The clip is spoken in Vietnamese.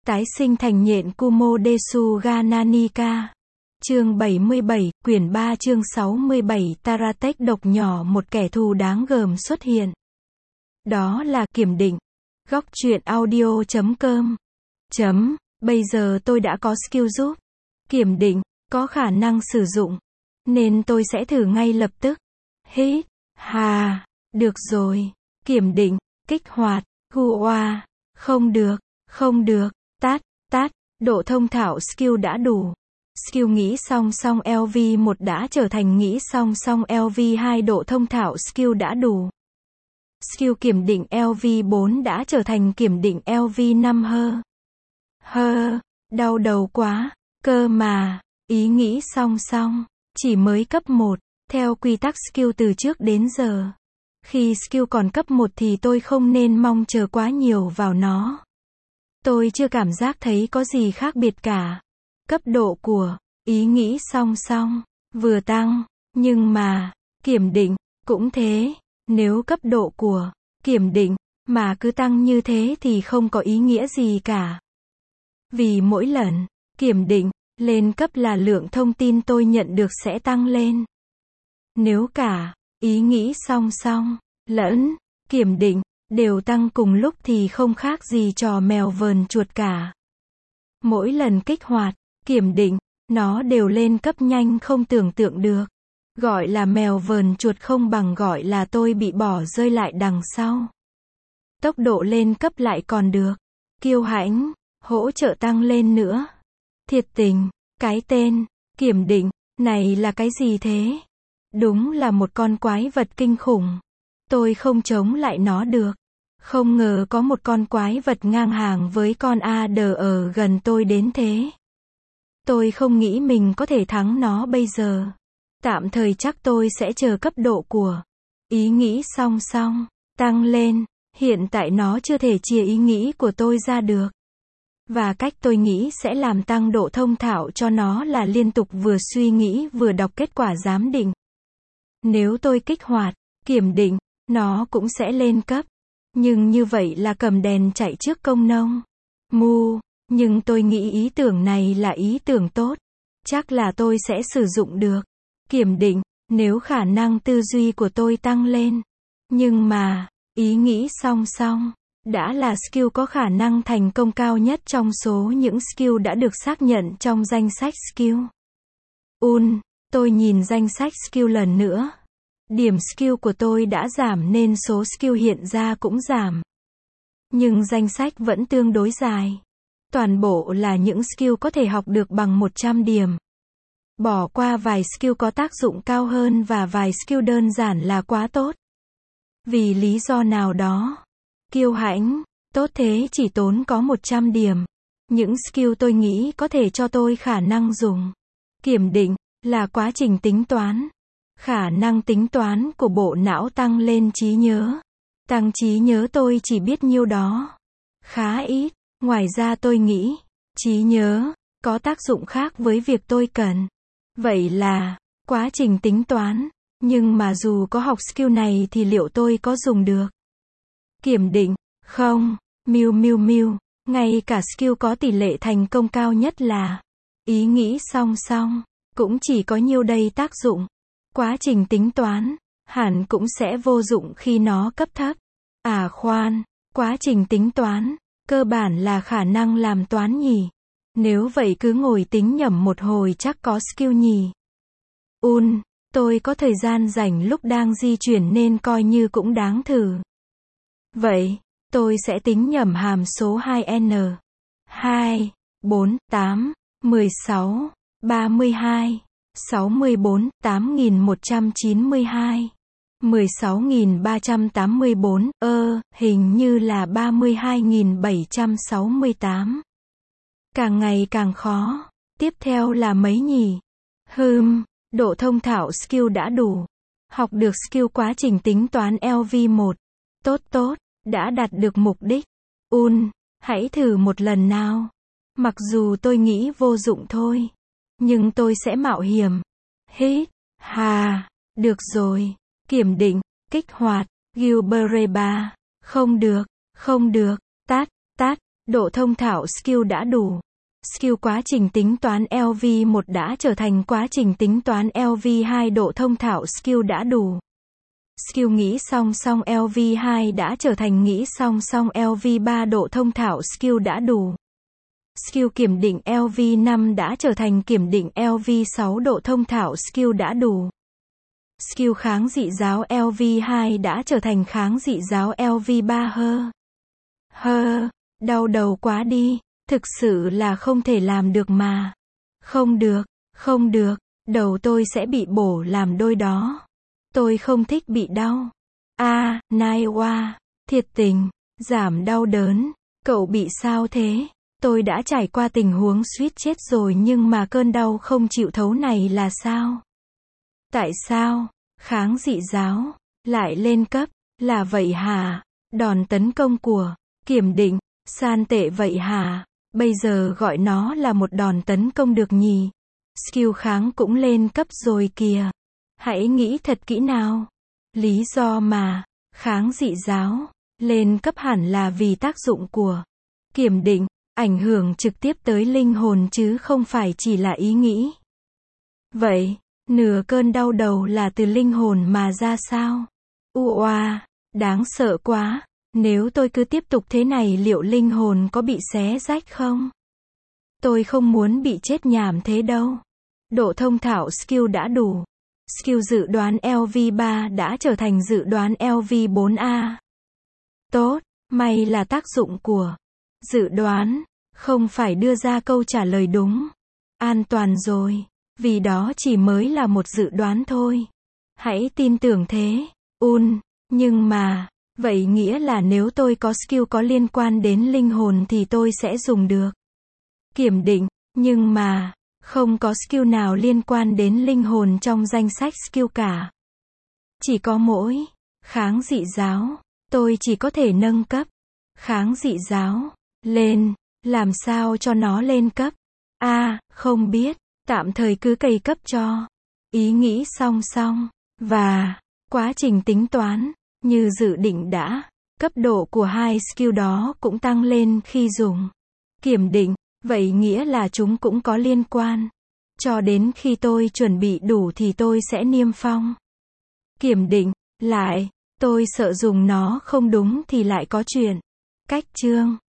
Tái sinh thành nhện Kumo-desu ga Nanika. Chương 77, quyển 3 chương 67 Taratech độc nhỏ một kẻ thù đáng gờm xuất hiện. Đó là kiểm định. Góc truyện audio.com. Bây giờ tôi đã có skill giúp kiểm định, có khả năng sử dụng, nên tôi sẽ thử ngay lập tức. Hít, hà, được rồi. Kiểm định, kích hoạt, Gua, không được, tát, độ thông thạo skill đã đủ. Skill nghĩ song song LV1 đã trở thành nghĩ song song LV2 độ thông thạo skill đã đủ. Skill kiểm định LV4 đã trở thành kiểm định LV5 đau đầu quá, cơ mà, ý nghĩ song song, chỉ mới cấp 1, theo quy tắc skill từ trước đến giờ. Khi skill còn cấp 1 thì tôi không nên mong chờ quá nhiều vào nó. Tôi chưa cảm giác thấy có gì khác biệt cả. Cấp độ của ý nghĩ song song vừa tăng, nhưng mà kiểm định cũng thế. Nếu cấp độ của kiểm định mà cứ tăng như thế thì không có ý nghĩa gì cả. Vì mỗi lần kiểm định lên cấp là lượng thông tin tôi nhận được sẽ tăng lên. Nếu cả ý nghĩ song song lẫn kiểm định đều tăng cùng lúc thì không khác gì trò mèo vờn chuột cả. Mỗi lần kích hoạt kiểm định, nó đều lên cấp nhanh không tưởng tượng được. Gọi là mèo vờn chuột không bằng gọi là tôi bị bỏ rơi lại đằng sau. Tốc độ lên cấp lại còn được. Kiêu hãnh, hỗ trợ tăng lên nữa. Thiệt tình, cái tên kiểm định này là cái gì thế? Đúng là một con quái vật kinh khủng. Tôi không chống lại nó được. Không ngờ có một con quái vật ngang hàng với con AD ở gần tôi đến thế. Tôi không nghĩ mình có thể thắng nó bây giờ. Tạm thời chắc tôi sẽ chờ cấp độ của ý nghĩ song song tăng lên. Hiện tại nó chưa thể chia ý nghĩ của tôi ra được. Và cách tôi nghĩ sẽ làm tăng độ thông thạo cho nó là liên tục vừa suy nghĩ vừa đọc kết quả giám định. Nếu tôi kích hoạt kiểm định, nó cũng sẽ lên cấp. Nhưng như vậy là cầm đèn chạy trước công nông. Nhưng tôi nghĩ ý tưởng này là ý tưởng tốt. Chắc là tôi sẽ sử dụng được kiểm định, nếu khả năng tư duy của tôi tăng lên. Nhưng mà, ý nghĩ song song đã là skill có khả năng thành công cao nhất trong số những skill đã được xác nhận trong danh sách skill. Tôi nhìn danh sách skill lần nữa. Điểm skill của tôi đã giảm nên số skill hiện ra cũng giảm. Nhưng danh sách vẫn tương đối dài. Toàn bộ là những skill có thể học được bằng 100 điểm. Bỏ qua vài skill có tác dụng cao hơn và vài skill đơn giản là quá tốt. Vì lý do nào đó, kiêu hãnh, tốt thế chỉ tốn có 100 điểm. Những skill tôi nghĩ có thể cho tôi khả năng dùng kiểm định là quá trình tính toán. Khả năng tính toán của bộ não tăng lên trí nhớ. Tăng trí nhớ tôi chỉ biết nhiêu đó. Khá ít. Ngoài ra tôi nghĩ, trí nhớ có tác dụng khác với việc tôi cần. Vậy là, quá trình tính toán. Nhưng mà dù có học skill này thì liệu tôi có dùng được kiểm định? Không. Ngay cả skill có tỷ lệ thành công cao nhất là ý nghĩ song song, cũng chỉ có nhiêu đây tác dụng. Quá trình tính toán hẳn cũng sẽ vô dụng khi nó cấp thấp. Quá trình tính toán cơ bản là khả năng làm toán nhỉ. Nếu vậy cứ ngồi tính nhẩm một hồi chắc có skill nhỉ. Tôi có thời gian rảnh lúc đang di chuyển nên coi như cũng đáng thử. Vậy, tôi sẽ tính nhẩm hàm số 2n. 2, 4, 8, 16, 32, 64, 8192. 16.384, hình như là 32.768. Càng ngày càng khó. Tiếp theo là mấy nhỉ? Độ thông thạo skill đã đủ. Học được skill quá trình tính toán LV1. Tốt, đã đạt được mục đích. Hãy thử một lần nào. Mặc dù tôi nghĩ vô dụng thôi. Nhưng tôi sẽ mạo hiểm. Hít, hà, được rồi. Kiểm định, kích hoạt, Gilbereba. Không được, tát, Độ thông thạo skill đã đủ. Skill quá trình tính toán LV1 đã trở thành quá trình tính toán LV2. Độ thông thạo skill đã đủ. Skill nghĩ song song LV2 đã trở thành nghĩ song song LV3. Độ thông thạo skill đã đủ. Skill kiểm định LV5 đã trở thành kiểm định LV6. Độ thông thạo skill đã đủ. Skill kháng dị giáo LV2 đã trở thành kháng dị giáo LV3. Đau đầu quá đi. Thực sự là không thể làm được mà. Không được, đầu tôi sẽ bị bổ làm đôi đó. Tôi không thích bị đau. Naiwa, thiệt tình, giảm đau đớn. Cậu bị sao thế? Tôi đã trải qua tình huống suýt chết rồi nhưng mà cơn đau không chịu thấu này là sao? Tại sao? Kháng dị giáo lại lên cấp, là vậy hả? Đòn tấn công của kiểm định, san tệ vậy hả? Bây giờ gọi nó là một đòn tấn công được nhỉ? Skill kháng cũng lên cấp rồi kìa. Hãy nghĩ thật kỹ nào. Lý do mà kháng dị giáo lên cấp hẳn là vì tác dụng của kiểm định, ảnh hưởng trực tiếp tới linh hồn chứ không phải chỉ là ý nghĩ. Vậy, nửa cơn đau đầu là từ linh hồn mà ra sao? Đáng sợ quá. Nếu tôi cứ tiếp tục thế này liệu linh hồn có bị xé rách không? Tôi không muốn bị chết nhảm thế đâu. Độ thông thạo skill đã đủ. Skill dự đoán LV3 đã trở thành dự đoán LV4A. Tốt, may là tác dụng của dự đoán, không phải đưa ra câu trả lời đúng. An toàn rồi, vì đó chỉ mới là một dự đoán thôi. Hãy tin tưởng thế. Nhưng mà, vậy nghĩa là nếu tôi có skill có liên quan đến linh hồn thì tôi sẽ dùng được kiểm định, nhưng mà không có skill nào liên quan đến linh hồn trong danh sách skill cả. Chỉ có mỗi kháng dị giáo, tôi chỉ có thể nâng cấp kháng dị giáo lên, làm sao cho nó lên cấp? Không biết, tạm thời cứ cày cấp cho. Ý nghĩ song song và quá trình tính toán như dự định đã, cấp độ của hai skill đó cũng tăng lên khi dùng kiểm định, vậy nghĩa là chúng cũng có liên quan. Cho đến khi tôi chuẩn bị đủ thì tôi sẽ niêm phong kiểm định lại, tôi sợ dùng nó không đúng thì lại có chuyện. Cách chương